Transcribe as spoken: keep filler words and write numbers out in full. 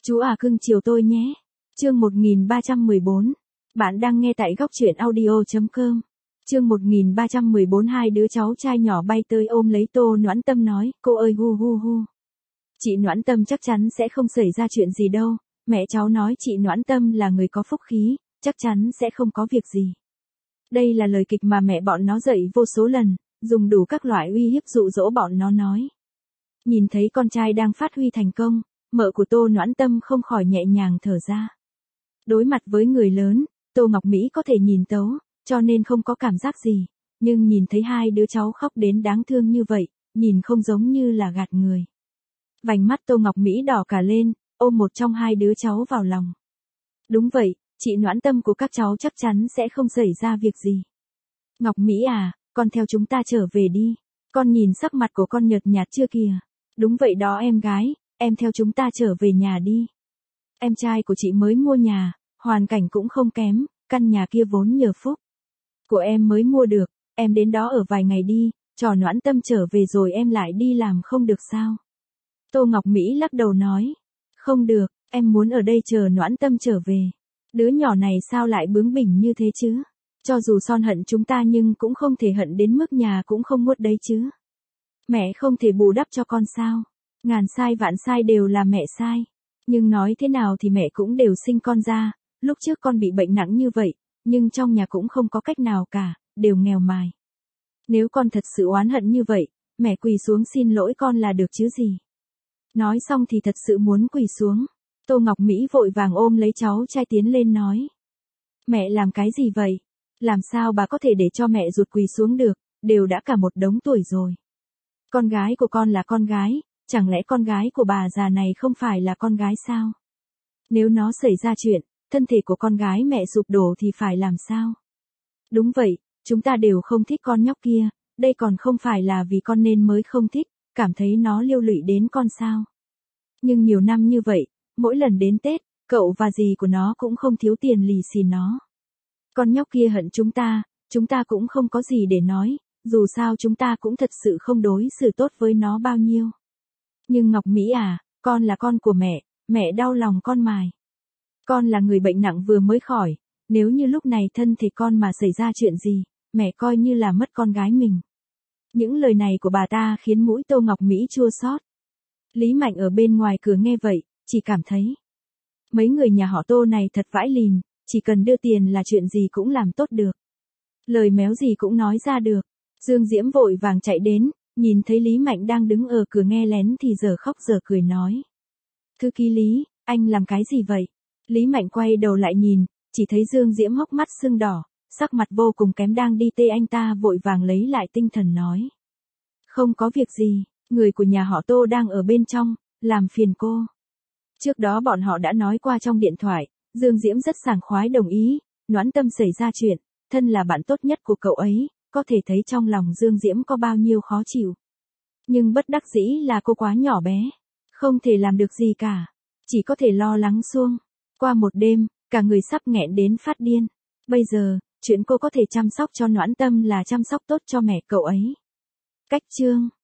Chú à cưng chiều tôi nhé. Chương một nghìn ba trăm mười bốn. Bạn đang nghe tại góc truyện audio chấm com. Chương một nghìn ba trăm mười bốn. Hai đứa cháu trai nhỏ bay tới ôm lấy Tô Noãn Tâm nói, cô ơi hu hu hu. Chị Noãn Tâm chắc chắn sẽ không xảy ra chuyện gì đâu. Mẹ cháu nói chị Noãn Tâm là người có phúc khí, chắc chắn sẽ không có việc gì. Đây là lời kịch mà mẹ bọn nó dạy vô số lần, dùng đủ các loại uy hiếp dụ dỗ bọn nó nói. Nhìn thấy con trai đang phát huy thành công, mợ của Tô Noãn Tâm không khỏi nhẹ nhàng thở ra. Đối mặt với người lớn, Tô Ngọc Mỹ có thể nhìn tấu, cho nên không có cảm giác gì, nhưng nhìn thấy hai đứa cháu khóc đến đáng thương như vậy, nhìn không giống như là gạt người. Vành mắt Tô Ngọc Mỹ đỏ cả lên, ôm một trong hai đứa cháu vào lòng. Đúng vậy, chị Noãn Tâm của các cháu chắc chắn sẽ không xảy ra việc gì. Ngọc Mỹ à, con theo chúng ta trở về đi. Con nhìn sắc mặt của con nhợt nhạt chưa kìa. Đúng vậy đó em gái, em theo chúng ta trở về nhà đi. Em trai của chị mới mua nhà, hoàn cảnh cũng không kém, căn nhà kia vốn nhờ phúc của em mới mua được, em đến đó ở vài ngày đi, cho Noãn Tâm trở về rồi em lại đi làm không được sao? Tô Ngọc Mỹ lắc đầu nói, không được, em muốn ở đây chờ Noãn Tâm trở về. Đứa nhỏ này sao lại bướng bỉnh như thế chứ? Cho dù son hận chúng ta nhưng cũng không thể hận đến mức nhà cũng không muốt đấy chứ. Mẹ không thể bù đắp cho con sao? Ngàn sai vạn sai đều là mẹ sai. Nhưng nói thế nào thì mẹ cũng đều sinh con ra, lúc trước con bị bệnh nặng như vậy, nhưng trong nhà cũng không có cách nào cả, đều nghèo mài. Nếu con thật sự oán hận như vậy, mẹ quỳ xuống xin lỗi con là được chứ gì. Nói xong thì thật sự muốn quỳ xuống. Tô Ngọc Mỹ vội vàng ôm lấy cháu trai tiến lên nói. Mẹ làm cái gì vậy? Làm sao bà có thể để cho mẹ ruột quỳ xuống được, đều đã cả một đống tuổi rồi. Con gái của con là con gái, chẳng lẽ con gái của bà già này không phải là con gái sao? Nếu nó xảy ra chuyện, thân thể của con gái mẹ sụp đổ thì phải làm sao? Đúng vậy, chúng ta đều không thích con nhóc kia, đây còn không phải là vì con nên mới không thích, cảm thấy nó liên lụy đến con sao? Nhưng nhiều năm như vậy, mỗi lần đến Tết, cậu và dì của nó cũng không thiếu tiền lì xì nó. Con nhóc kia hận chúng ta, chúng ta cũng không có gì để nói, dù sao chúng ta cũng thật sự không đối xử tốt với nó bao nhiêu. Nhưng Ngọc Mỹ à, con là con của mẹ, mẹ đau lòng con mài. Con là người bệnh nặng vừa mới khỏi, nếu như lúc này thân thể con mà xảy ra chuyện gì, mẹ coi như là mất con gái mình. Những lời này của bà ta khiến mũi Tô Ngọc Mỹ chua xót. Lý Mạnh ở bên ngoài cửa nghe vậy, chỉ cảm thấy mấy người nhà họ Tô này thật vãi lìn, chỉ cần đưa tiền là chuyện gì cũng làm tốt được. Lời méo gì cũng nói ra được. Dương Diễm vội vàng chạy đến, nhìn thấy Lý Mạnh đang đứng ở cửa nghe lén thì giờ khóc giờ cười nói. Thư ký Lý, anh làm cái gì vậy? Lý Mạnh quay đầu lại nhìn, chỉ thấy Dương Diễm hốc mắt sưng đỏ, sắc mặt vô cùng kém đang đi tê anh ta vội vàng lấy lại tinh thần nói. Không có việc gì, người của nhà họ Tô đang ở bên trong, làm phiền cô. Trước đó bọn họ đã nói qua trong điện thoại, Dương Diễm rất sảng khoái đồng ý, Noãn Tâm xảy ra chuyện, thân là bạn tốt nhất của cậu ấy, có thể thấy trong lòng Dương Diễm có bao nhiêu khó chịu. Nhưng bất đắc dĩ là cô quá nhỏ bé, không thể làm được gì cả, chỉ có thể lo lắng suông. Qua một đêm, cả người sắp nghẹn đến phát điên. Bây giờ, chuyện cô có thể chăm sóc cho Noãn Tâm là chăm sóc tốt cho mẹ cậu ấy. Cách chương